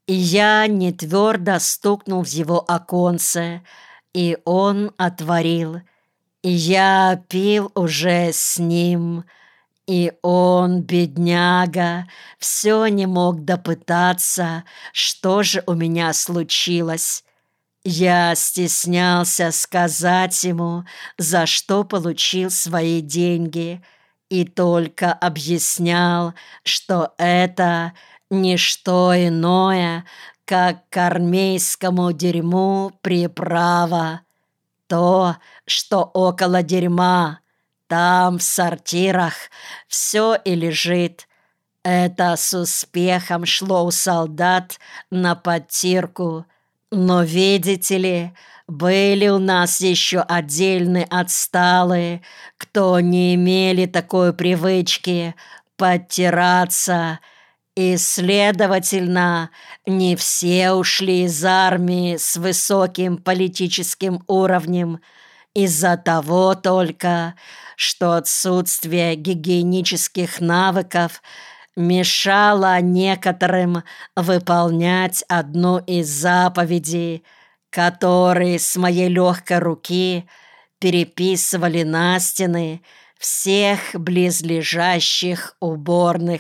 И я нетвердо стукнул в его оконце, и он отворил. И я пил уже с ним, и он, бедняга, все не мог допытаться, что же у меня случилось. Я стеснялся сказать ему, за что получил свои деньги, и только объяснял, что это не что иное, как к армейскому дерьму приправа. То, что около дерьма, там, в сортирах, все и лежит. Это с успехом шло у солдат на подтирку. Но, видите ли, были у нас еще отдельные отсталые, кто не имели такой привычки подтираться, и, следовательно, не все ушли из армии с высоким политическим уровнем из-за того только, что отсутствие гигиенических навыков мешало некоторым выполнять одну из заповедей, которые с моей легкой руки переписывали на стены всех близлежащих уборных.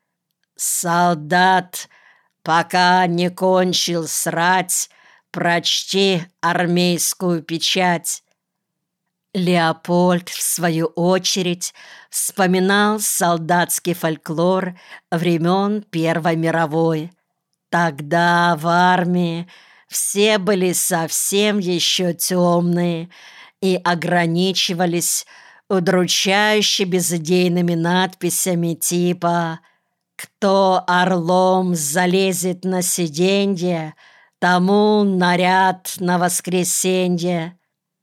«Солдат, пока не кончил срать, прочти армейскую печать». Леопольд, в свою очередь, вспоминал солдатский фольклор времен Первой мировой. Тогда в армии все были совсем еще темные и ограничивались удручающе безыдейными надписями типа «Кто орлом залезет на сиденье, тому наряд на воскресенье».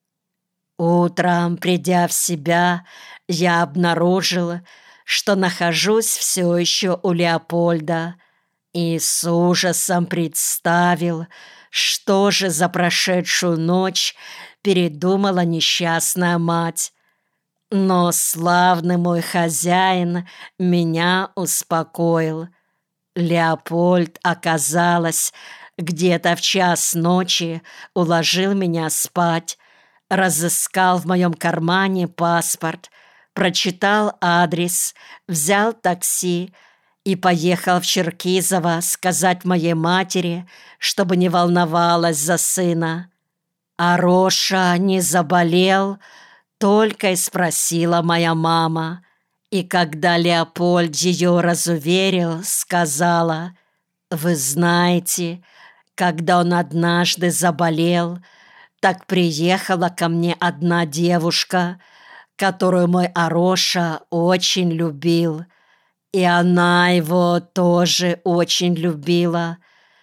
Утром, придя в себя, я обнаружила, что нахожусь все еще у Леопольда, и с ужасом представил, что же за прошедшую ночь передумала несчастная мать. Но славный мой хозяин меня успокоил. Леопольд, оказалось, где-то в час ночи уложил меня спать, разыскал в моем кармане паспорт, прочитал адрес, взял такси и поехал в Черкизово сказать моей матери, чтобы не волновалась за сына. «Ароша не заболел?» — только и спросила моя мама. И когда Леопольд ее разуверил, сказала: «Вы знаете, когда он однажды заболел, так приехала ко мне одна девушка, которую мой Ароша очень любил, и она его тоже очень любила.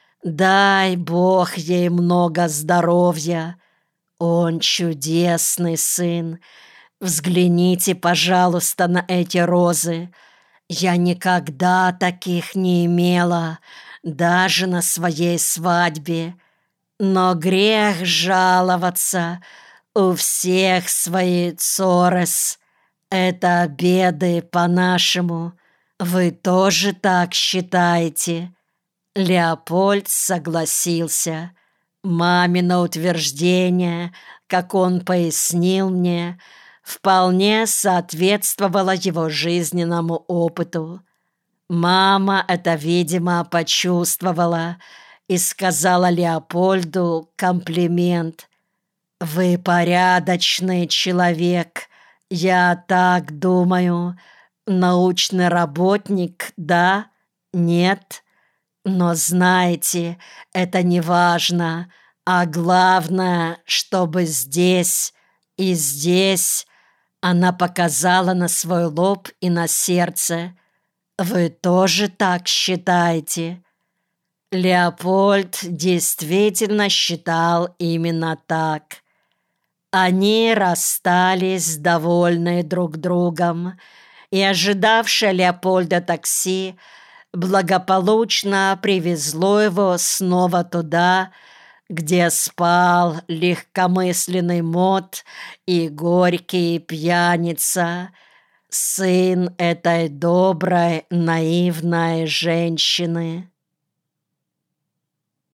Дай Бог ей много здоровья. Он чудесный сын. Взгляните, пожалуйста, на эти розы. Я никогда таких не имела, даже на своей свадьбе. Но грех жаловаться, у всех свои цорес. Это беды по-нашему. Вы тоже так считаете?» Леопольд согласился. Мамино утверждение, как он пояснил мне, вполне соответствовало его жизненному опыту. Мама это, видимо, почувствовала и сказала Леопольду комплимент. «Вы порядочный человек, я так думаю. Научный работник, да? Нет? Но знаете, это не важно, а главное, чтобы здесь и здесь...» Она показала на свой лоб и на сердце. «Вы тоже так считаете?» Леопольд действительно считал именно так. Они расстались, довольные друг другом, и ожидавшее Леопольда такси благополучно привезло его снова туда, где спал легкомысленный мот и горький пьяница, сын этой доброй, наивной женщины.